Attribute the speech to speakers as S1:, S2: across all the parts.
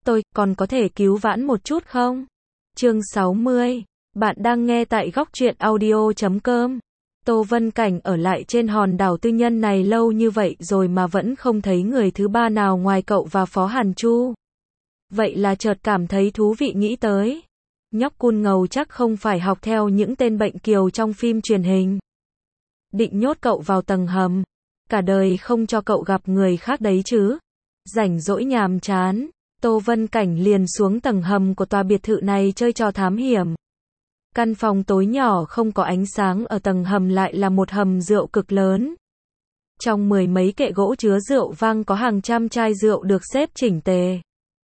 S1: Tôi còn có thể cứu vãn một chút không? Chương 60. Bạn đang nghe tại góc truyện audio.com. Tô Vân Cảnh ở lại trên hòn đảo tư nhân này lâu như vậy rồi mà vẫn không thấy người thứ ba nào ngoài cậu và Phó Hàn Chu. Vậy là chợt cảm thấy thú vị nghĩ tới. Nhóc cun ngầu chắc không phải học theo những tên bệnh kiều trong phim truyền hình. Định nhốt cậu vào tầng hầm. Cả đời không cho cậu gặp người khác đấy chứ. Rảnh rỗi nhàm chán, Tô Vân Cảnh liền xuống tầng hầm của tòa biệt thự này chơi trò thám hiểm. Căn phòng tối nhỏ không có ánh sáng ở tầng hầm lại là một hầm rượu cực lớn. Trong mười mấy kệ gỗ chứa rượu vang có hàng trăm chai rượu được xếp chỉnh tề.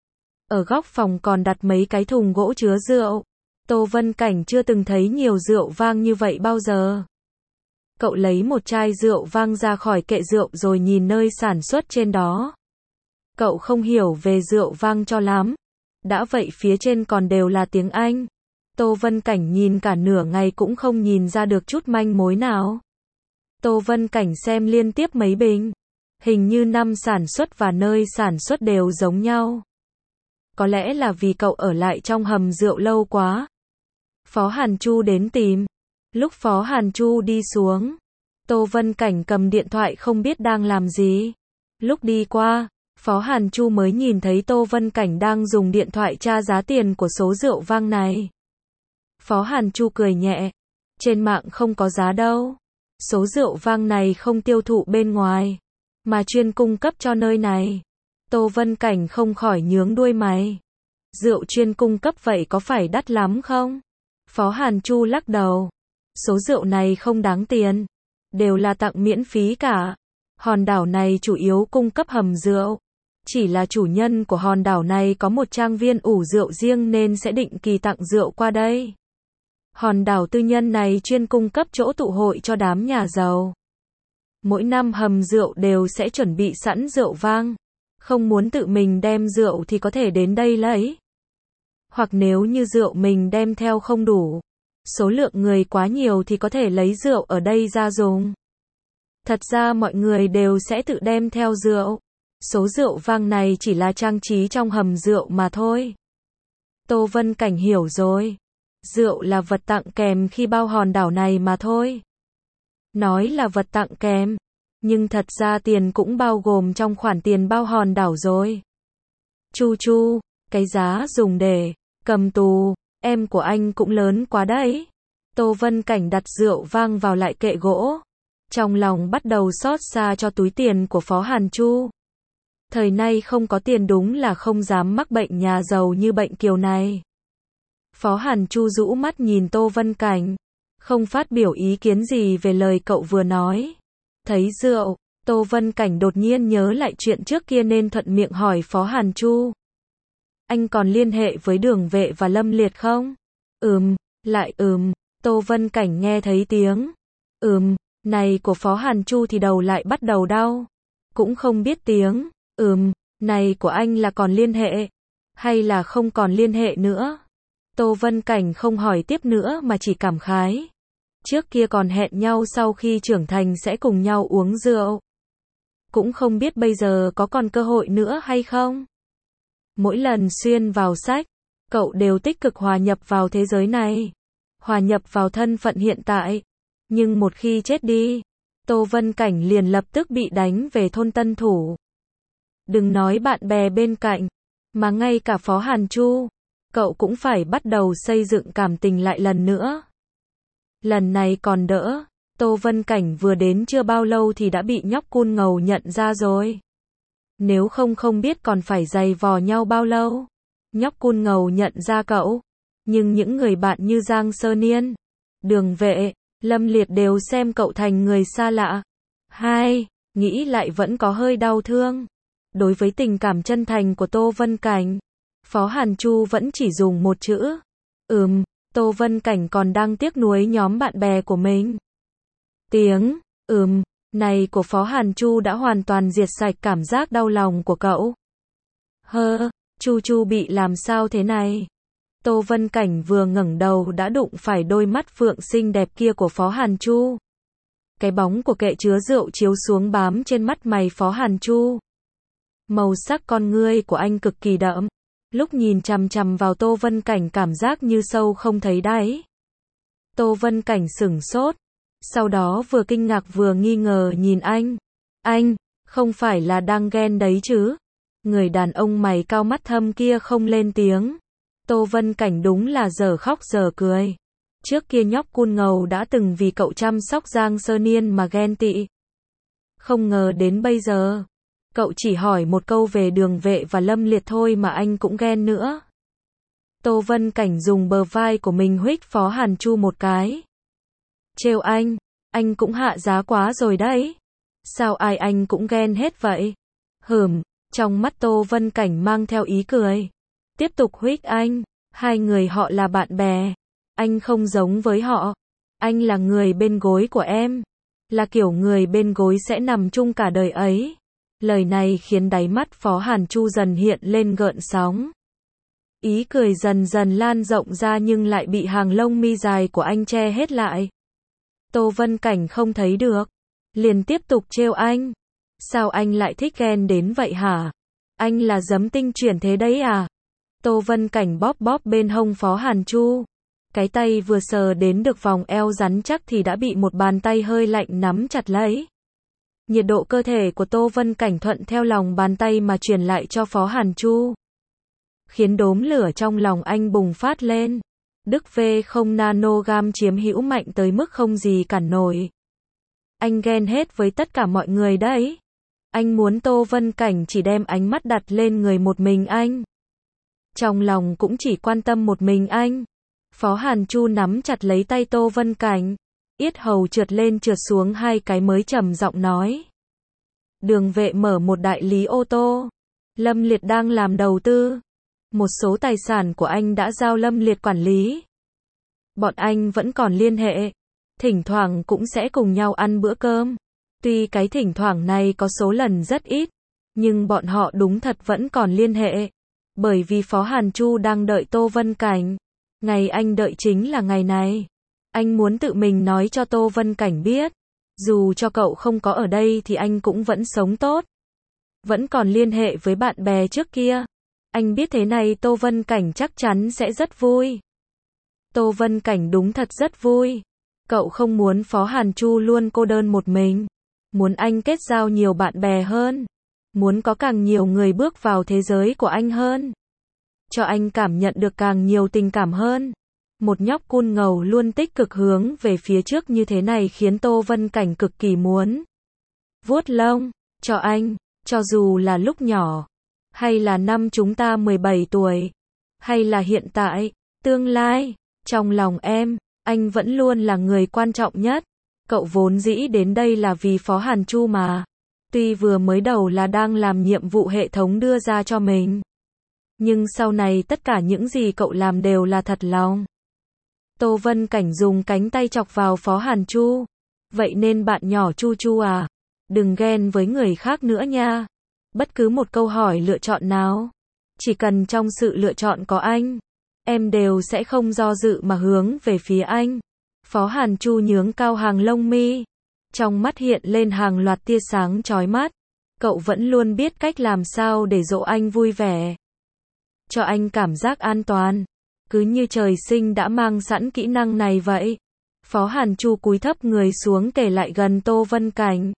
S1: Ở góc phòng còn đặt mấy cái thùng gỗ chứa rượu. Tô Vân Cảnh chưa từng thấy nhiều rượu vang như vậy bao giờ. Cậu lấy một chai rượu vang ra khỏi kệ rượu rồi nhìn nơi sản xuất trên đó. Cậu không hiểu về rượu vang cho lắm. Đã vậy phía trên còn đều là tiếng Anh. Tô Vân Cảnh nhìn cả nửa ngày cũng không nhìn ra được chút manh mối nào. Tô Vân Cảnh xem liên tiếp mấy bình. Hình như năm sản xuất và nơi sản xuất đều giống nhau. Có lẽ là vì cậu ở lại trong hầm rượu lâu quá. Phó Hàn Chu đến tìm. Lúc Phó Hàn Chu đi xuống, Tô Vân Cảnh cầm điện thoại không biết đang làm gì. Lúc đi qua, Phó Hàn Chu mới nhìn thấy Tô Vân Cảnh đang dùng điện thoại tra giá tiền của số rượu vang này. Phó Hàn Chu cười nhẹ. Trên mạng không có giá đâu. Số rượu vang này không tiêu thụ bên ngoài, mà chuyên cung cấp cho nơi này. Tô Vân Cảnh không khỏi nhướng đuôi mày. Rượu chuyên cung cấp vậy có phải đắt lắm không? Phó Hàn Chu lắc đầu. Số rượu này không đáng tiền. Đều là tặng miễn phí cả. Hòn đảo này chủ yếu cung cấp hầm rượu. Chỉ là chủ nhân của hòn đảo này có một trang viên ủ rượu riêng nên sẽ định kỳ tặng rượu qua đây. Hòn đảo tư nhân này chuyên cung cấp chỗ tụ hội cho đám nhà giàu. Mỗi năm hầm rượu đều sẽ chuẩn bị sẵn rượu vang. Không muốn tự mình đem rượu thì có thể đến đây lấy. Hoặc nếu như rượu mình đem theo không đủ, số lượng người quá nhiều thì có thể lấy rượu ở đây ra dùng. Thật ra mọi người đều sẽ tự đem theo rượu. Số rượu vang này chỉ là trang trí trong hầm rượu mà thôi. Tô Vân Cảnh hiểu rồi. Rượu là vật tặng kèm khi bao hòn đảo này mà thôi. Nói là vật tặng kèm, nhưng thật ra tiền cũng bao gồm trong khoản tiền bao hòn đảo rồi. Chu Chu, cái giá dùng để cầm tù em của anh cũng lớn quá đấy. Tô Vân Cảnh đặt rượu vang vào lại kệ gỗ. Trong lòng bắt đầu xót xa cho túi tiền của Phó Hàn Chu. Thời nay không có tiền đúng là không dám mắc bệnh nhà giàu như bệnh kiều này. Phó Hàn Chu rũ mắt nhìn Tô Vân Cảnh, không phát biểu ý kiến gì về lời cậu vừa nói. Thấy rượu, Tô Vân Cảnh đột nhiên nhớ lại chuyện trước kia nên thuận miệng hỏi Phó Hàn Chu. Anh còn liên hệ với Đường Vệ và Lâm Liệt không? Lại Tô Vân Cảnh nghe thấy tiếng này của Phó Hàn Chu thì đầu lại bắt đầu đau. Cũng không biết tiếng này của anh là còn liên hệ, hay là không còn liên hệ nữa. Tô Vân Cảnh không hỏi tiếp nữa mà chỉ cảm khái. Trước kia còn hẹn nhau sau khi trưởng thành sẽ cùng nhau uống rượu. Cũng không biết bây giờ có còn cơ hội nữa hay không. Mỗi lần xuyên vào sách, cậu đều tích cực hòa nhập vào thế giới này. Hòa nhập vào thân phận hiện tại. Nhưng một khi chết đi, Tô Vân Cảnh liền lập tức bị đánh về thôn Tân Thủ. Đừng nói bạn bè bên cạnh, mà ngay cả Phó Hàn Chu, cậu cũng phải bắt đầu xây dựng cảm tình lại lần nữa. Lần này còn đỡ, Tô Vân Cảnh vừa đến chưa bao lâu thì đã bị nhóc cun ngầu nhận ra rồi. Nếu không biết còn phải giày vò nhau bao lâu. Nhóc cun ngầu nhận ra cậu, nhưng những người bạn như Giang Sơ Niên, Đường Vệ, Lâm Liệt đều xem cậu thành người xa lạ. Nghĩ lại vẫn có hơi đau thương. Đối với tình cảm chân thành của Tô Vân Cảnh, Phó Hàn Chu vẫn chỉ dùng một chữ. Tô Vân Cảnh còn đang tiếc nuối nhóm bạn bè của mình. Tiếng này của Phó Hàn Chu đã hoàn toàn diệt sạch cảm giác đau lòng của cậu. Chu bị làm sao thế này? Tô Vân Cảnh vừa ngẩng đầu đã đụng phải đôi mắt phượng xinh đẹp kia của Phó Hàn Chu. Cái bóng của kệ chứa rượu chiếu xuống bám trên mắt mày Phó Hàn Chu. Màu sắc con ngươi của anh cực kỳ đậm, Lúc nhìn chằm chằm vào Tô Vân Cảnh cảm giác như sâu không thấy đáy. Tô Vân Cảnh sửng sốt, sau đó vừa kinh ngạc vừa nghi ngờ nhìn anh. Anh, không phải là đang ghen đấy chứ? Người đàn ông mày cao mắt thâm kia không lên tiếng. Tô Vân Cảnh đúng là giờ khóc giờ cười. Trước kia nhóc cun ngầu đã từng vì cậu chăm sóc Giang Sơ Niên mà ghen tị. Không ngờ đến bây giờ, cậu chỉ hỏi một câu về Đường Vệ và Lâm Liệt thôi mà anh cũng ghen nữa. Tô Vân Cảnh dùng bờ vai của mình huých Phó Hàn Chu một cái. Trêu anh cũng hạ giá quá rồi đấy. Sao ai anh cũng ghen hết vậy? Trong mắt Tô Vân Cảnh mang theo ý cười. Tiếp tục huých anh, hai người họ là bạn bè. Anh không giống với họ. Anh là người bên gối của em. Là kiểu người bên gối sẽ nằm chung cả đời ấy. Lời này khiến đáy mắt Phó Hàn Chu dần hiện lên gợn sóng. Ý cười dần dần lan rộng ra nhưng lại bị hàng lông mi dài của anh che hết lại. Tô Vân Cảnh không thấy được. Liền tiếp tục trêu anh. Sao anh lại thích ghen đến vậy hả? Anh là giấm tinh chuyển thế đấy à? Tô Vân Cảnh bóp bóp bên hông Phó Hàn Chu. Cái tay vừa sờ đến được vòng eo rắn chắc thì đã bị một bàn tay hơi lạnh nắm chặt lấy. Nhiệt độ cơ thể của Tô Vân Cảnh thuận theo lòng bàn tay mà truyền lại cho Phó Hàn Chu. Khiến đốm lửa trong lòng anh bùng phát lên. Đức V0 nanogam chiếm hữu mạnh tới mức không gì cản nổi. Anh ghen hết với tất cả mọi người đấy. Anh muốn Tô Vân Cảnh chỉ đem ánh mắt đặt lên người một mình anh. Trong lòng cũng chỉ quan tâm một mình anh. Phó Hàn Chu nắm chặt lấy tay Tô Vân Cảnh. Yết hầu trượt lên trượt xuống hai cái mới trầm giọng nói. Đường Vệ mở một đại lý ô tô. Lâm Liệt đang làm đầu tư. Một số tài sản của anh đã giao Lâm Liệt quản lý. Bọn anh vẫn còn liên hệ. Thỉnh thoảng cũng sẽ cùng nhau ăn bữa cơm. Tuy cái thỉnh thoảng này có số lần rất ít. Nhưng bọn họ đúng thật vẫn còn liên hệ. Bởi vì Phó Hàn Chu đang đợi Tô Vân Cảnh. Ngày anh đợi chính là ngày này. Anh muốn tự mình nói cho Tô Vân Cảnh biết. Dù cho cậu không có ở đây thì anh cũng vẫn sống tốt. Vẫn còn liên hệ với bạn bè trước kia. Anh biết thế này Tô Vân Cảnh chắc chắn sẽ rất vui. Tô Vân Cảnh đúng thật rất vui. Cậu không muốn Phó Hàn Chu luôn cô đơn một mình. Muốn anh kết giao nhiều bạn bè hơn. Muốn có càng nhiều người bước vào thế giới của anh hơn. Cho anh cảm nhận được càng nhiều tình cảm hơn. Một nhóc cun ngầu luôn tích cực hướng về phía trước như thế này khiến Tô Vân Cảnh cực kỳ muốn. Vuốt lông, cho anh, cho dù là lúc nhỏ. Hay là năm chúng ta 17 tuổi. Hay là hiện tại, tương lai. Trong lòng em, anh vẫn luôn là người quan trọng nhất. Cậu vốn dĩ đến đây là vì Phó Hàn Chu mà. Tuy vừa mới đầu là đang làm nhiệm vụ hệ thống đưa ra cho mình. Nhưng sau này tất cả những gì cậu làm đều là thật lòng. Tô Vân Cảnh dùng cánh tay chọc vào Phó Hàn Chu. Vậy nên bạn nhỏ Chu Chu à, đừng ghen với người khác nữa nha. Bất cứ một câu hỏi lựa chọn nào, chỉ cần trong sự lựa chọn có anh, em đều sẽ không do dự mà hướng về phía anh. Phó Hàn Chu nhướng cao hàng lông mi. Trong mắt hiện lên hàng loạt tia sáng chói mắt. Cậu vẫn luôn biết cách làm sao để dỗ anh vui vẻ. Cho anh cảm giác an toàn. Cứ như trời sinh đã mang sẵn kỹ năng này vậy. Phó Hàn Chu cúi thấp người xuống kề lại gần Tô Vân Cảnh.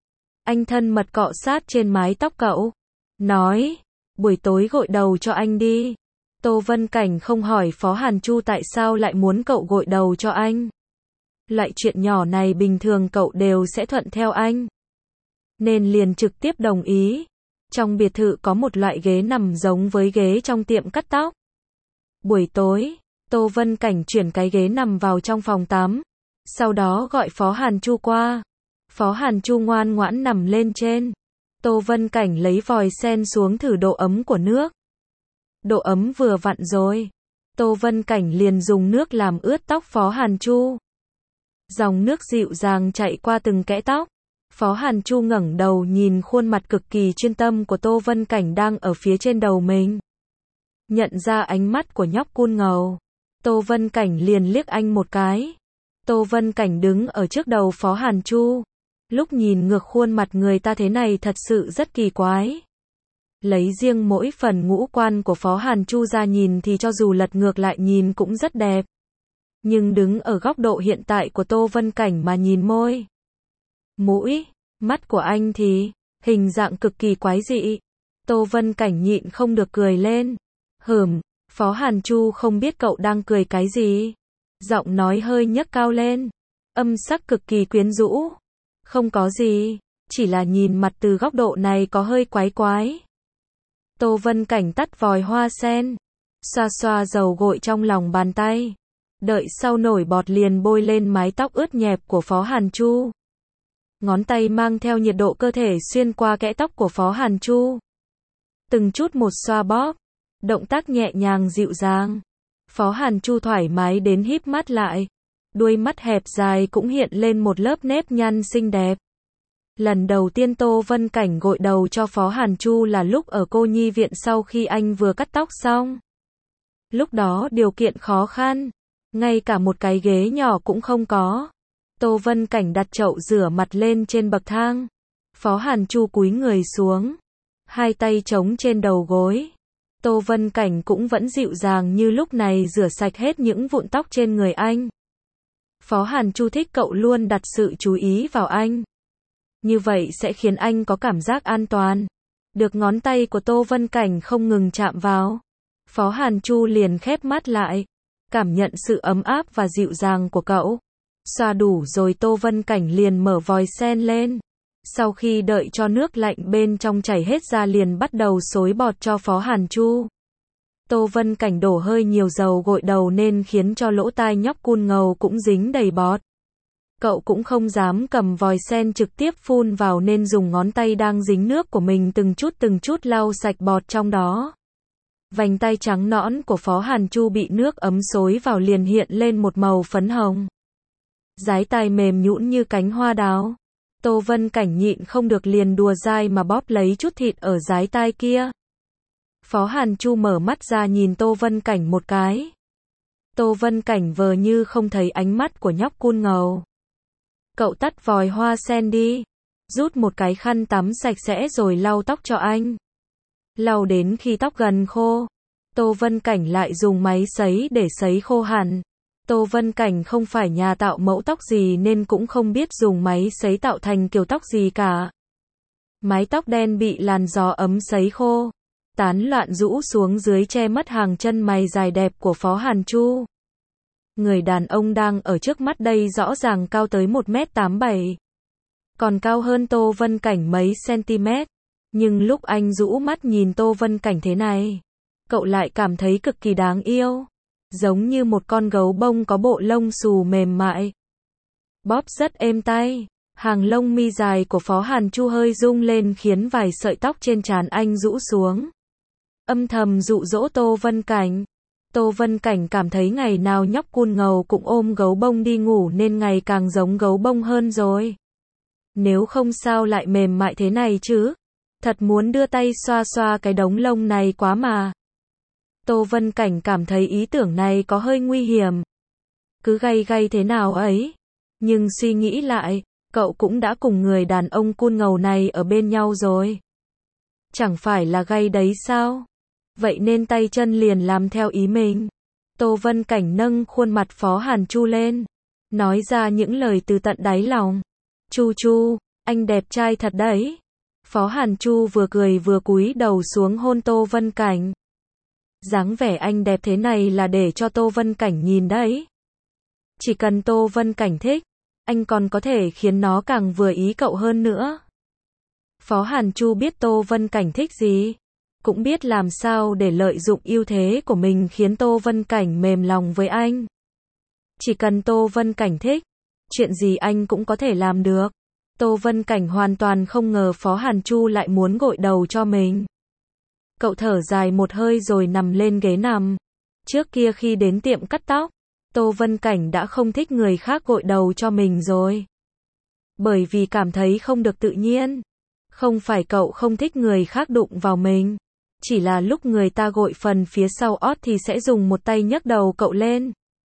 S1: Anh thân mật cọ sát trên mái tóc cậu. Nói, buổi tối gội đầu cho anh đi. Tô Vân Cảnh không hỏi Phó Hàn Chu tại sao lại muốn cậu gội đầu cho anh. Loại chuyện nhỏ này bình thường cậu đều sẽ thuận theo anh. Nên liền trực tiếp đồng ý. Trong biệt thự có một loại ghế nằm giống với ghế trong tiệm cắt tóc. Buổi tối, Tô Vân Cảnh chuyển cái ghế nằm vào trong phòng tắm. Sau đó gọi Phó Hàn Chu qua. Phó Hàn Chu ngoan ngoãn nằm lên trên. Tô Vân Cảnh lấy vòi sen xuống thử độ ấm của nước. Độ ấm vừa vặn rồi. Tô Vân Cảnh liền dùng nước làm ướt tóc Phó Hàn Chu. Dòng nước dịu dàng chạy qua từng kẽ tóc. Phó Hàn Chu ngẩng đầu nhìn khuôn mặt cực kỳ chuyên tâm của Tô Vân Cảnh đang ở phía trên đầu mình. Nhận ra ánh mắt của nhóc cun ngầu. Tô Vân Cảnh liền liếc anh một cái. Tô Vân Cảnh đứng ở trước đầu Phó Hàn Chu. Lúc nhìn ngược khuôn mặt người ta thế này thật sự rất kỳ quái. Lấy riêng mỗi phần ngũ quan của Phó Hàn Chu ra nhìn thì cho dù lật ngược lại nhìn cũng rất đẹp. Nhưng đứng ở góc độ hiện tại của Tô Vân Cảnh mà nhìn môi, mũi, mắt của anh thì hình dạng cực kỳ quái dị. Tô Vân Cảnh nhịn không được cười lên. Phó Hàn Chu không biết cậu đang cười cái gì. Giọng nói hơi nhấc cao lên, âm sắc cực kỳ quyến rũ. Không có gì, chỉ là nhìn mặt từ góc độ này có hơi quái quái. Tô Vân Cảnh tắt vòi hoa sen, xoa xoa dầu gội trong lòng bàn tay. Đợi sau nổi bọt liền bôi lên mái tóc ướt nhẹp của Phó Hàn Chu. Ngón tay mang theo nhiệt độ cơ thể xuyên qua kẽ tóc của Phó Hàn Chu. Từng chút một xoa bóp, động tác nhẹ nhàng dịu dàng. Phó Hàn Chu thoải mái đến híp mắt lại. Đuôi mắt hẹp dài cũng hiện lên một lớp nếp nhăn xinh đẹp. Lần đầu tiên Tô Vân Cảnh gội đầu cho Phó Hàn Chu là lúc ở cô nhi viện sau khi anh vừa cắt tóc xong. Lúc đó điều kiện khó khăn, ngay cả một cái ghế nhỏ cũng không có. Tô Vân Cảnh đặt chậu rửa mặt lên trên bậc thang. Phó Hàn Chu cúi người xuống, hai tay chống trên đầu gối. Tô Vân Cảnh cũng vẫn dịu dàng như lúc này rửa sạch hết những vụn tóc trên người anh. Phó Hàn Chu thích cậu luôn đặt sự chú ý vào anh. Như vậy sẽ khiến anh có cảm giác an toàn. Được ngón tay của Tô Vân Cảnh không ngừng chạm vào, Phó Hàn Chu liền khép mắt lại, cảm nhận sự ấm áp và dịu dàng của cậu. Xoa đủ rồi Tô Vân Cảnh liền mở vòi sen lên. Sau khi đợi cho nước lạnh bên trong chảy hết ra liền bắt đầu xối bọt cho Phó Hàn Chu. Tô Vân Cảnh đổ hơi nhiều dầu gội đầu nên khiến cho lỗ tai nhóc cun ngầu cũng dính đầy bọt. Cậu cũng không dám cầm vòi sen trực tiếp phun vào nên dùng ngón tay đang dính nước của mình từng chút lau sạch bọt trong đó. Vành tay trắng nõn của Phó Hàn Chu bị nước ấm xối vào liền hiện lên một màu phấn hồng. Dái tai mềm nhũn như cánh hoa đào. Tô Vân Cảnh nhịn không được liền đùa dai mà bóp lấy chút thịt ở dái tai kia. Phó Hàn Chu mở mắt ra nhìn Tô Vân Cảnh một cái. Tô Vân Cảnh vờ như không thấy ánh mắt của nhóc cun ngầu. Cậu tắt vòi hoa sen đi. Rút một cái khăn tắm sạch sẽ rồi lau tóc cho anh. Lau đến khi tóc gần khô, Tô Vân Cảnh lại dùng máy sấy để sấy khô hẳn. Tô Vân Cảnh không phải nhà tạo mẫu tóc gì nên cũng không biết dùng máy sấy tạo thành kiểu tóc gì cả. Mái tóc đen bị làn gió ấm sấy khô, tán loạn rũ xuống dưới che mất hàng chân mày dài đẹp của Phó Hàn Chu. Người đàn ông đang ở trước mắt đây rõ ràng cao tới 1m87. Còn cao hơn Tô Vân Cảnh mấy cm. Nhưng lúc anh rũ mắt nhìn Tô Vân Cảnh thế này, cậu lại cảm thấy cực kỳ đáng yêu. Giống như một con gấu bông có bộ lông xù mềm mại. Bóp rất êm tay. Hàng lông mi dài của Phó Hàn Chu hơi rung lên khiến vài sợi tóc trên trán anh rũ xuống. Âm thầm dụ dỗ Tô Vân Cảnh. Tô Vân Cảnh cảm thấy ngày nào nhóc cun ngầu cũng ôm gấu bông đi ngủ nên ngày càng giống gấu bông hơn rồi. Nếu không sao lại mềm mại thế này chứ. Thật muốn đưa tay xoa xoa cái đống lông này quá mà. Tô Vân Cảnh cảm thấy ý tưởng này có hơi nguy hiểm. Cứ gay gay thế nào ấy. Nhưng suy nghĩ lại, cậu cũng đã cùng người đàn ông cun ngầu này ở bên nhau rồi. Chẳng phải là gay đấy sao? Vậy nên tay chân liền làm theo ý mình. Tô Vân Cảnh nâng khuôn mặt Phó Hàn Chu lên, nói ra những lời từ tận đáy lòng. Chu Chu, anh đẹp trai thật đấy. Phó Hàn Chu vừa cười vừa cúi đầu xuống hôn Tô Vân Cảnh. Dáng vẻ anh đẹp thế này là để cho Tô Vân Cảnh nhìn đấy. Chỉ cần Tô Vân Cảnh thích, anh còn có thể khiến nó càng vừa ý cậu hơn nữa. Phó Hàn Chu biết Tô Vân Cảnh thích gì, cũng biết làm sao để lợi dụng ưu thế của mình khiến Tô Vân Cảnh mềm lòng với anh. Chỉ cần Tô Vân Cảnh thích, chuyện gì anh cũng có thể làm được. Tô Vân Cảnh hoàn toàn không ngờ Phó Hàn Chu lại muốn gội đầu cho mình. Cậu thở dài một hơi rồi nằm lên ghế nằm. Trước kia khi đến tiệm cắt tóc, Tô Vân Cảnh đã không thích người khác gội đầu cho mình rồi. Bởi vì cảm thấy không được tự nhiên. Không phải cậu không thích người khác đụng vào mình. Chỉ là lúc người ta gội phần phía sau ót thì sẽ dùng một tay nhấc đầu cậu lên.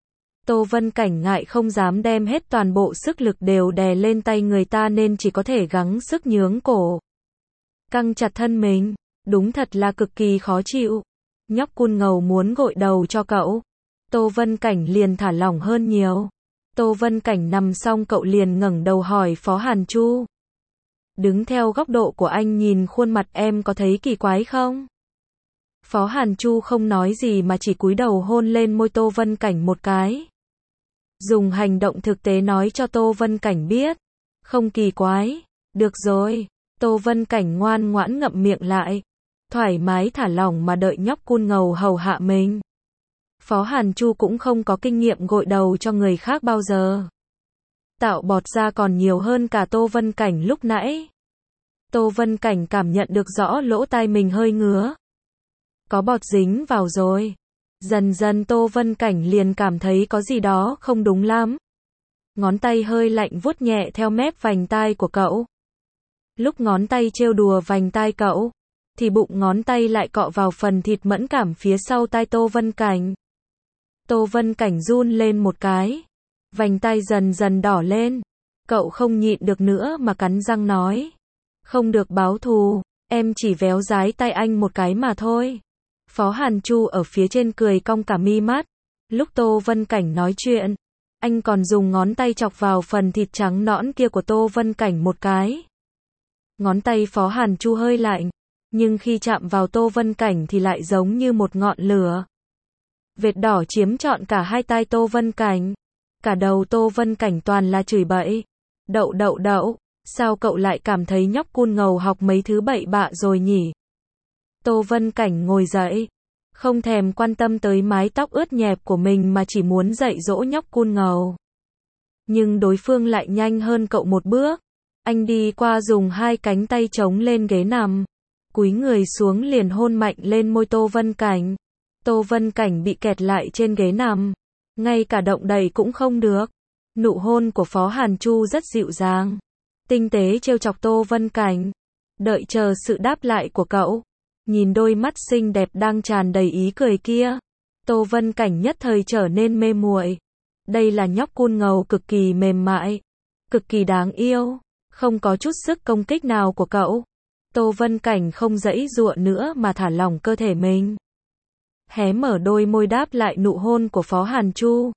S1: Tô Vân Cảnh ngại không dám đem hết toàn bộ sức lực đều đè lên tay người ta nên chỉ có thể gắng sức nhướng cổ, căng chặt thân mình. Đúng thật là cực kỳ khó chịu. Nhóc cun ngầu muốn gội đầu cho cậu. Tô Vân Cảnh liền thả lỏng hơn nhiều. Tô Vân Cảnh nằm xong cậu liền ngẩng đầu hỏi Phó Hàn Chu. Đứng theo góc độ của anh nhìn khuôn mặt em có thấy kỳ quái không? Phó Hàn Chu không nói gì mà chỉ cúi đầu hôn lên môi Tô Vân Cảnh một cái. Dùng hành động thực tế nói cho Tô Vân Cảnh biết. Không kỳ quái. Được rồi. Tô Vân Cảnh ngoan ngoãn ngậm miệng lại. Thoải mái thả lỏng mà đợi nhóc cun ngầu hầu hạ mình. Phó Hàn Chu cũng không có kinh nghiệm gội đầu cho người khác bao giờ. Tạo bọt ra còn nhiều hơn cả Tô Vân Cảnh lúc nãy. Tô Vân Cảnh cảm nhận được rõ lỗ tai mình hơi ngứa. Có bọt dính vào rồi. Dần dần Tô Vân Cảnh liền cảm thấy có gì đó không đúng lắm. Ngón tay hơi lạnh vuốt nhẹ theo mép vành tai của cậu. Lúc ngón tay trêu đùa vành tai cậu, thì bụng ngón tay lại cọ vào phần thịt mẫn cảm phía sau tai Tô Vân Cảnh. Tô Vân Cảnh run lên một cái. Vành tai dần dần đỏ lên. Cậu không nhịn được nữa mà cắn răng nói. Không được báo thù, em chỉ véo dái tay anh một cái mà thôi. Phó Hàn Chu ở phía trên cười cong cả mi mắt. Lúc Tô Vân Cảnh nói chuyện, anh còn dùng ngón tay chọc vào phần thịt trắng nõn kia của Tô Vân Cảnh một cái. Ngón tay Phó Hàn Chu hơi lạnh, nhưng khi chạm vào Tô Vân Cảnh thì lại giống như một ngọn lửa. Vệt đỏ chiếm trọn cả hai tai Tô Vân Cảnh. Cả đầu Tô Vân Cảnh toàn là chửi bậy. Đậu, sao cậu lại cảm thấy nhóc cun ngầu học mấy thứ bậy bạ rồi nhỉ? Tô Vân Cảnh ngồi dậy, không thèm quan tâm tới mái tóc ướt nhẹp của mình mà chỉ muốn dạy dỗ nhóc cun ngầu. Nhưng đối phương lại nhanh hơn cậu một bước. Anh đi qua dùng hai cánh tay chống lên ghế nằm, cúi người xuống liền hôn mạnh lên môi Tô Vân Cảnh. Tô Vân Cảnh bị kẹt lại trên ghế nằm, ngay cả động đậy cũng không được. Nụ hôn của Phó Hàn Chu rất dịu dàng, tinh tế trêu chọc Tô Vân Cảnh, đợi chờ sự đáp lại của cậu. Nhìn đôi mắt xinh đẹp đang tràn đầy ý cười kia, Tô Vân Cảnh nhất thời trở nên mê muội. Đây là nhóc cun ngầu cực kỳ mềm mại, cực kỳ đáng yêu, không có chút sức công kích nào của cậu. Tô Vân Cảnh không giãy giụa nữa mà thả lỏng cơ thể mình. Hé mở đôi môi đáp lại nụ hôn của Phó Hàn Chu.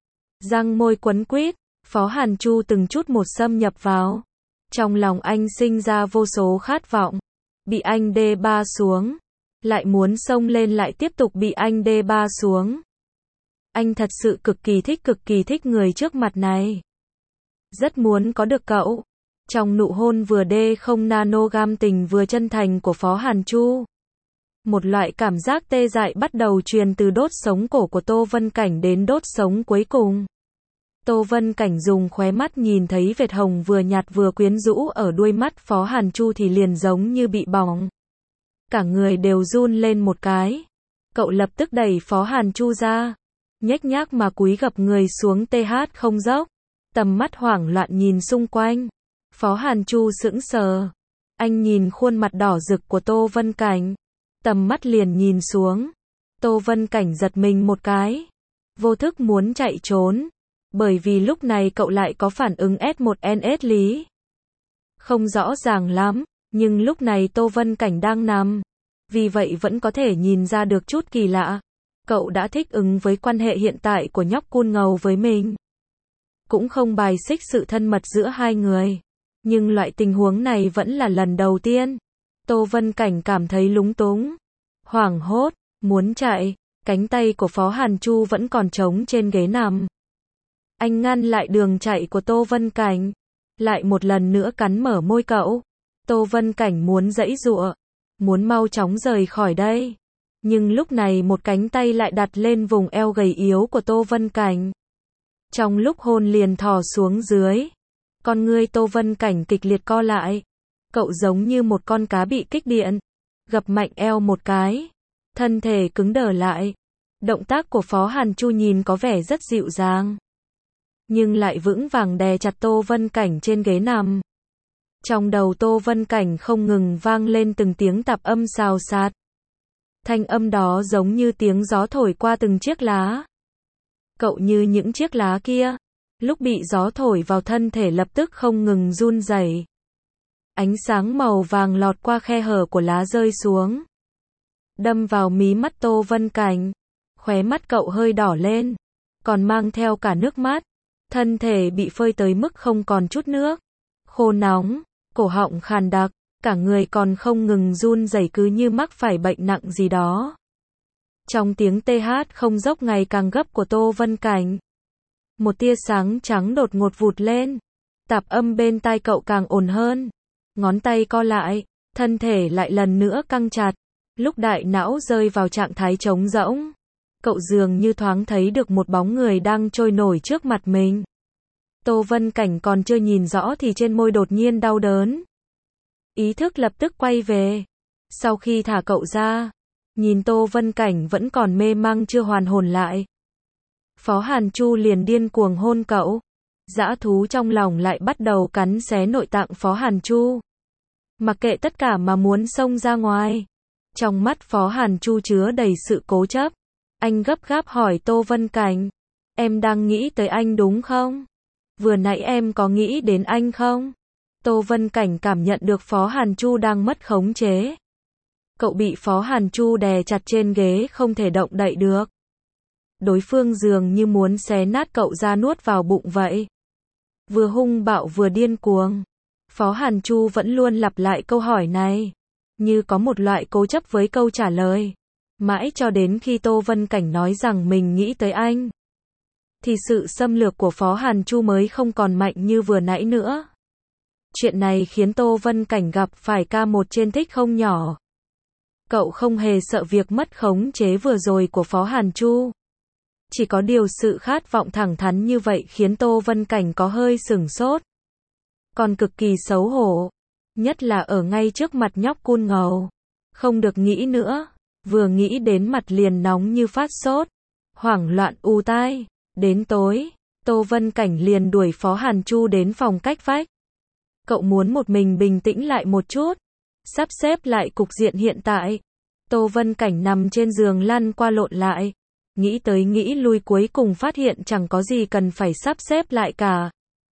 S1: Răng môi quấn quýt, Phó Hàn Chu từng chút một xâm nhập vào. Trong lòng anh sinh ra vô số khát vọng. Bị anh đê ba xuống. Lại muốn xông lên lại tiếp tục bị anh đê ba xuống. Anh thật sự cực kỳ thích người trước mặt này. Rất muốn có được cậu. Trong nụ hôn vừa đê không nanogam tình vừa chân thành của Phó Hàn Chu. Một loại cảm giác tê dại bắt đầu truyền từ đốt sống cổ của Tô Vân Cảnh đến đốt sống cuối cùng. Tô Vân Cảnh dùng khóe mắt nhìn thấy vệt hồng vừa nhạt vừa quyến rũ ở đuôi mắt Phó Hàn Chu thì liền giống như bị bỏng. Cả người đều run lên một cái. Cậu lập tức đẩy Phó Hàn Chu ra. Nhếch nhác mà cúi gập người xuống TH không dốc. Tầm mắt hoảng loạn nhìn xung quanh. Phó Hàn Chu sững sờ. Anh nhìn khuôn mặt đỏ rực của Tô Vân Cảnh. Tầm mắt liền nhìn xuống. Tô Vân Cảnh giật mình một cái. Vô thức muốn chạy trốn. Bởi vì lúc này cậu lại có phản ứng S1NS lý. Không rõ ràng lắm, nhưng lúc này Tô Vân Cảnh đang nằm. Vì vậy vẫn có thể nhìn ra được chút kỳ lạ. Cậu đã thích ứng với quan hệ hiện tại của nhóc cun ngầu với mình. Cũng không bài xích sự thân mật giữa hai người. Nhưng loại tình huống này vẫn là lần đầu tiên. Tô Vân Cảnh cảm thấy lúng túng, hoảng hốt, muốn chạy. Cánh tay của Phó Hàn Chu vẫn còn trống trên ghế nằm. Anh ngăn lại đường chạy của Tô Vân Cảnh. Lại một lần nữa cắn mở môi cậu. Tô Vân Cảnh muốn giãy giụa, muốn mau chóng rời khỏi đây. Nhưng lúc này một cánh tay lại đặt lên vùng eo gầy yếu của Tô Vân Cảnh. Trong lúc hôn liền thò xuống dưới. Con ngươi Tô Vân Cảnh kịch liệt co lại. Cậu giống như một con cá bị kích điện. Gập mạnh eo một cái. Thân thể cứng đờ lại. Động tác của Phó Hàn Chu nhìn có vẻ rất dịu dàng. Nhưng lại vững vàng đè chặt Tô Vân Cảnh trên ghế nằm. Trong đầu Tô Vân Cảnh không ngừng vang lên từng tiếng tạp âm xào xạc. Thanh âm đó giống như tiếng gió thổi qua từng chiếc lá. Cậu như những chiếc lá kia. Lúc bị gió thổi vào thân thể lập tức không ngừng run rẩy. Ánh sáng màu vàng lọt qua khe hở của lá rơi xuống, đâm vào mí mắt Tô Vân Cảnh. Khóe mắt cậu hơi đỏ lên, còn mang theo cả nước mắt. Thân thể bị phơi tới mức không còn chút nước, khô nóng, cổ họng khàn đặc, cả người còn không ngừng run rẩy cứ như mắc phải bệnh nặng gì đó. Trong tiếng TH không dốc ngày càng gấp của Tô Vân Cảnh, một tia sáng trắng đột ngột vụt lên. Tạp âm bên tai cậu càng ồn hơn. Ngón tay co lại, thân thể lại lần nữa căng chặt. Lúc đại não rơi vào trạng thái trống rỗng, cậu dường như thoáng thấy được một bóng người đang trôi nổi trước mặt mình. Tô Vân Cảnh còn chưa nhìn rõ thì trên môi đột nhiên đau đớn. Ý thức lập tức quay về. Sau khi thả cậu ra, nhìn Tô Vân Cảnh vẫn còn mê mang chưa hoàn hồn lại, Phó Hàn Chu liền điên cuồng hôn cậu. Dã thú trong lòng lại bắt đầu cắn xé nội tạng Phó Hàn Chu. Mặc kệ tất cả mà muốn xông ra ngoài. Trong mắt Phó Hàn Chu chứa đầy sự cố chấp. Anh gấp gáp hỏi Tô Vân Cảnh, em đang nghĩ tới anh đúng không? Vừa nãy em có nghĩ đến anh không? Tô Vân Cảnh cảm nhận được Phó Hàn Chu đang mất khống chế. Cậu bị Phó Hàn Chu đè chặt trên ghế không thể động đậy được. Đối phương dường như muốn xé nát cậu ra nuốt vào bụng vậy. Vừa hung bạo vừa điên cuồng. Phó Hàn Chu vẫn luôn lặp lại câu hỏi này, như có một loại cố chấp với câu trả lời. Mãi cho đến khi Tô Vân Cảnh nói rằng mình nghĩ tới anh, thì sự xâm lược của Phó Hàn Chu mới không còn mạnh như vừa nãy nữa. Chuyện này khiến Tô Vân Cảnh gặp phải ca một trên thích không nhỏ. Cậu không hề sợ việc mất khống chế vừa rồi của Phó Hàn Chu. Chỉ có điều sự khát vọng thẳng thắn như vậy khiến Tô Vân Cảnh có hơi sửng sốt. Còn cực kỳ xấu hổ. Nhất là ở ngay trước mặt nhóc cun ngầu. Không được nghĩ nữa. Vừa nghĩ đến mặt liền nóng như phát sốt. Hoảng loạn ù tai. Đến tối, Tô Vân Cảnh liền đuổi Phó Hàn Chu đến phòng cách vách. Cậu muốn một mình bình tĩnh lại một chút. Sắp xếp lại cục diện hiện tại. Tô Vân Cảnh nằm trên giường lăn qua lộn lại. Nghĩ tới nghĩ lui cuối cùng phát hiện chẳng có gì cần phải sắp xếp lại cả.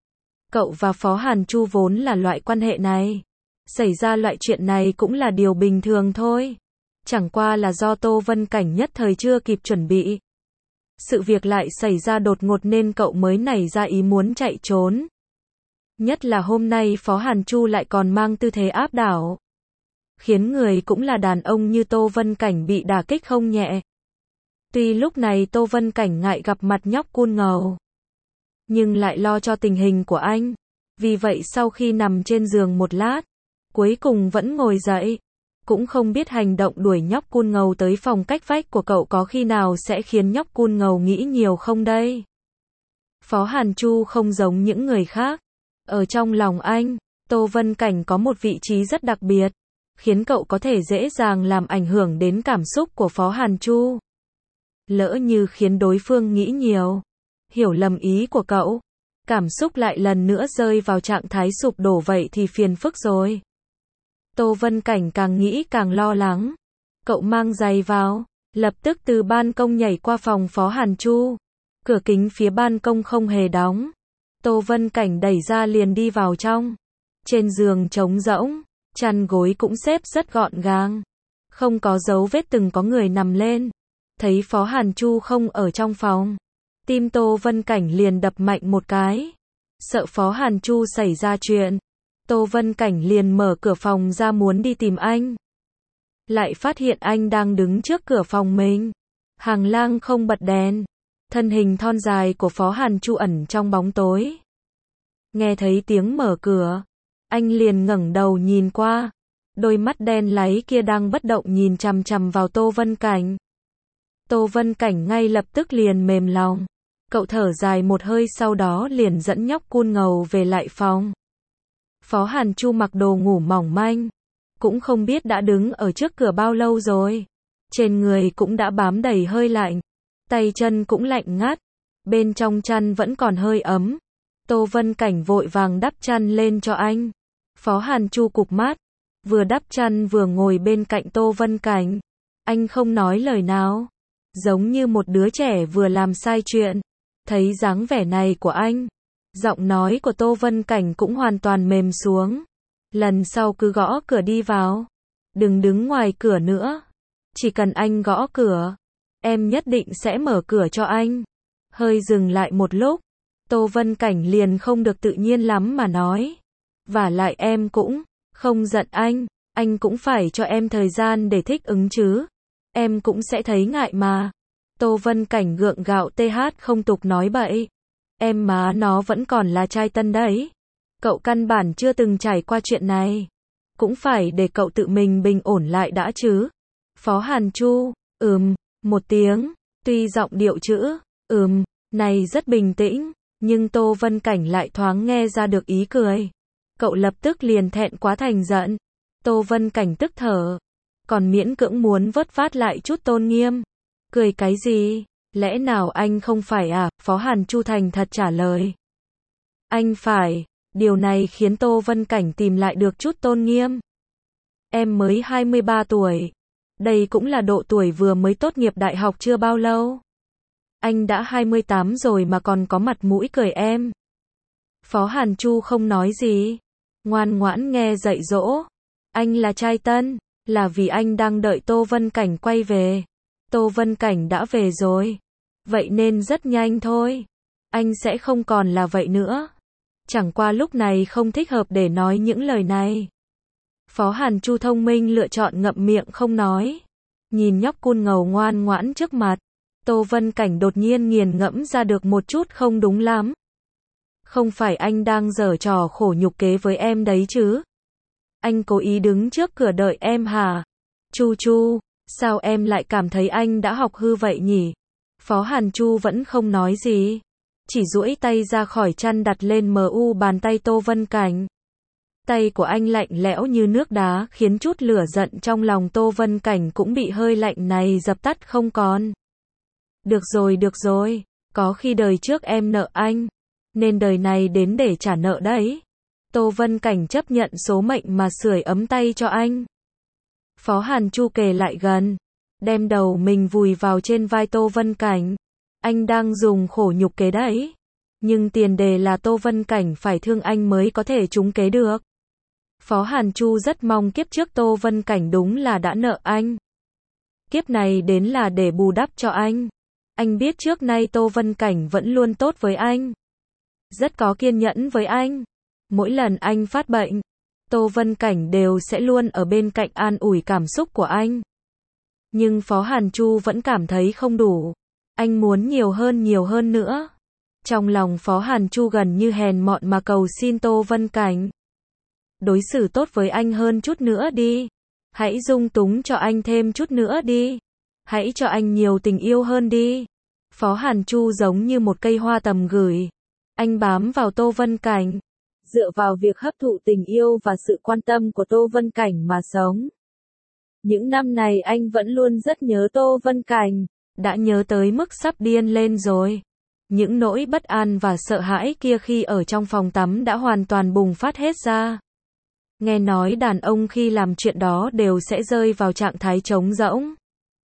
S1: Cậu và Phó Hàn Chu vốn là loại quan hệ này. Xảy ra loại chuyện này cũng là điều bình thường thôi. Chẳng qua là do Tô Vân Cảnh nhất thời chưa kịp chuẩn bị. Sự việc lại xảy ra đột ngột nên cậu mới nảy ra ý muốn chạy trốn. Nhất là hôm nay Phó Hàn Chu lại còn mang tư thế áp đảo. Khiến người cũng là đàn ông như Tô Vân Cảnh bị đả kích không nhẹ. Tuy lúc này Tô Vân Cảnh ngại gặp mặt nhóc cun ngầu, nhưng lại lo cho tình hình của anh. Vì vậy sau khi nằm trên giường một lát, cuối cùng vẫn ngồi dậy. Cũng không biết hành động đuổi nhóc cun ngầu tới phòng cách vách của cậu có khi nào sẽ khiến nhóc cun ngầu nghĩ nhiều không đây. Phó Hàn Chu không giống những người khác. Ở trong lòng anh, Tô Vân Cảnh có một vị trí rất đặc biệt, khiến cậu có thể dễ dàng làm ảnh hưởng đến cảm xúc của Phó Hàn Chu. Lỡ như khiến đối phương nghĩ nhiều, hiểu lầm ý của cậu, cảm xúc lại lần nữa rơi vào trạng thái sụp đổ vậy thì phiền phức rồi. Tô Vân Cảnh càng nghĩ càng lo lắng. Cậu mang giày vào, lập tức từ ban công nhảy qua phòng Phó Hàn Chu. Cửa kính phía ban công không hề đóng. Tô Vân Cảnh đẩy ra liền đi vào trong. Trên giường trống rỗng, chăn gối cũng xếp rất gọn gàng. Không có dấu vết từng có người nằm lên. Thấy Phó Hàn Chu không ở trong phòng, tim Tô Vân Cảnh liền đập mạnh một cái. Sợ Phó Hàn Chu xảy ra chuyện, Tô Vân Cảnh liền mở cửa phòng ra muốn đi tìm anh. Lại phát hiện anh đang đứng trước cửa phòng mình. Hàng lang không bật đèn. Thân hình thon dài của Phó Hàn Chu ẩn trong bóng tối. Nghe thấy tiếng mở cửa, anh liền ngẩng đầu nhìn qua. Đôi mắt đen láy kia đang bất động nhìn chằm chằm vào Tô Vân Cảnh. Tô Vân Cảnh ngay lập tức liền mềm lòng. Cậu thở dài một hơi sau đó liền dẫn nhóc cun ngầu về lại phòng. Phó Hàn Chu mặc đồ ngủ mỏng manh. Cũng không biết đã đứng ở trước cửa bao lâu rồi. Trên người cũng đã bám đầy hơi lạnh. Tay chân cũng lạnh ngắt. Bên trong chăn vẫn còn hơi ấm. Tô Vân Cảnh vội vàng đắp chăn lên cho anh. Phó Hàn Chu cụp mắt. Vừa đắp chăn vừa ngồi bên cạnh Tô Vân Cảnh. Anh không nói lời nào. Giống như một đứa trẻ vừa làm sai chuyện. Thấy dáng vẻ này của anh, giọng nói của Tô Vân Cảnh cũng hoàn toàn mềm xuống. Lần sau cứ gõ cửa đi vào. Đừng đứng ngoài cửa nữa. Chỉ cần anh gõ cửa, em nhất định sẽ mở cửa cho anh. Hơi dừng lại một lúc, Tô Vân Cảnh liền không được tự nhiên lắm mà nói. Vả lại em cũng không giận anh cũng phải cho em thời gian để thích ứng chứ. Em cũng sẽ thấy ngại mà. Tô Vân Cảnh gượng gạo không tục nói bậy. Em má nó vẫn còn là trai tân đấy. Cậu căn bản chưa từng trải qua chuyện này. Cũng phải để cậu tự mình bình ổn lại đã chứ. Phó Hàn Chu, một tiếng, tuy giọng điệu chữ, này rất bình tĩnh, nhưng Tô Vân Cảnh lại thoáng nghe ra được ý cười. Cậu lập tức liền thẹn quá thành giận. Tô Vân Cảnh tức thở, còn miễn cưỡng muốn vớt vát lại chút tôn nghiêm. Cười cái gì? Lẽ nào anh không phải à? Phó Hàn Chu thành thật trả lời. Anh phải. Điều này khiến Tô Vân Cảnh tìm lại được chút tôn nghiêm. Em mới 23 tuổi. Đây cũng là độ tuổi vừa mới tốt nghiệp đại học chưa bao lâu. Anh đã 28 rồi mà còn có mặt mũi cười em. Phó Hàn Chu không nói gì. Ngoan ngoãn nghe dạy dỗ. Anh là trai tân, là vì anh đang đợi Tô Vân Cảnh quay về. Tô Vân Cảnh đã về rồi. Vậy nên rất nhanh thôi. Anh sẽ không còn là vậy nữa. Chẳng qua lúc này không thích hợp để nói những lời này. Phó Hàn Chu thông minh lựa chọn ngậm miệng không nói. Nhìn nhóc cun ngầu ngoan ngoãn trước mặt, Tô Vân Cảnh đột nhiên nghiền ngẫm ra được một chút không đúng lắm. Không phải anh đang giở trò khổ nhục kế với em đấy chứ? Anh cố ý đứng trước cửa đợi em hả? Chu Chu, sao em lại cảm thấy anh đã học hư vậy nhỉ? Phó Hàn Chu vẫn không nói gì. Chỉ duỗi tay ra khỏi chăn đặt lên bàn tay Tô Vân Cảnh. Tay của anh lạnh lẽo như nước đá khiến chút lửa giận trong lòng Tô Vân Cảnh cũng bị hơi lạnh này dập tắt không còn. Được rồi, có khi đời trước em nợ anh, nên đời này đến để trả nợ đấy. Tô Vân Cảnh chấp nhận số mệnh mà sưởi ấm tay cho anh. Phó Hàn Chu kề lại gần, đem đầu mình vùi vào trên vai Tô Vân Cảnh. Anh đang dùng khổ nhục kế đấy. Nhưng tiền đề là Tô Vân Cảnh phải thương anh mới có thể trúng kế được. Phó Hàn Chu rất mong kiếp trước Tô Vân Cảnh đúng là đã nợ anh. Kiếp này đến là để bù đắp cho anh. Anh biết trước nay Tô Vân Cảnh vẫn luôn tốt với anh. Rất có kiên nhẫn với anh. Mỗi lần anh phát bệnh, Tô Vân Cảnh đều sẽ luôn ở bên cạnh an ủi cảm xúc của anh. Nhưng Phó Hàn Chu vẫn cảm thấy không đủ. Anh muốn nhiều hơn nữa. Trong lòng Phó Hàn Chu gần như hèn mọn mà cầu xin Tô Vân Cảnh. Đối xử tốt với anh hơn chút nữa đi. Hãy dung túng cho anh thêm chút nữa đi. Hãy cho anh nhiều tình yêu hơn đi. Phó Hàn Chu giống như một cây hoa tầm gửi. Anh bám vào Tô Vân Cảnh. Dựa vào việc hấp thụ tình yêu và sự quan tâm của Tô Vân Cảnh mà sống. Những năm này anh vẫn luôn rất nhớ Tô Vân Cảnh. Đã nhớ tới mức sắp điên lên rồi. Những nỗi bất an và sợ hãi kia khi ở trong phòng tắm đã hoàn toàn bùng phát hết ra. Nghe nói đàn ông khi làm chuyện đó đều sẽ rơi vào trạng thái trống rỗng.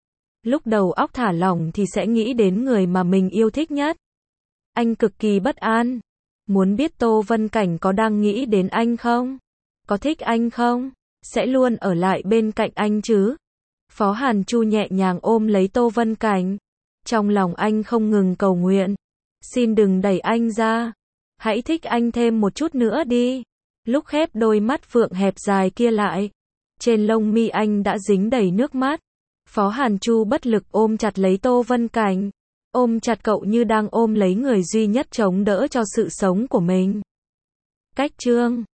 S1: Lúc đầu óc thả lỏng thì sẽ nghĩ đến người mà mình yêu thích nhất. Anh cực kỳ bất an. Muốn biết Tô Vân Cảnh có đang nghĩ đến anh không? Có thích anh không? Sẽ luôn ở lại bên cạnh anh chứ? Phó Hàn Chu nhẹ nhàng ôm lấy Tô Vân Cảnh. Trong lòng anh không ngừng cầu nguyện. Xin đừng đẩy anh ra. Hãy thích anh thêm một chút nữa đi. Lúc khép đôi mắt phượng hẹp dài kia lại, trên lông mi anh đã dính đầy nước mắt. Phó Hàn Chu bất lực ôm chặt lấy Tô Vân Cảnh. Ôm chặt cậu như đang ôm lấy người duy nhất chống đỡ cho sự sống của mình. Cách chương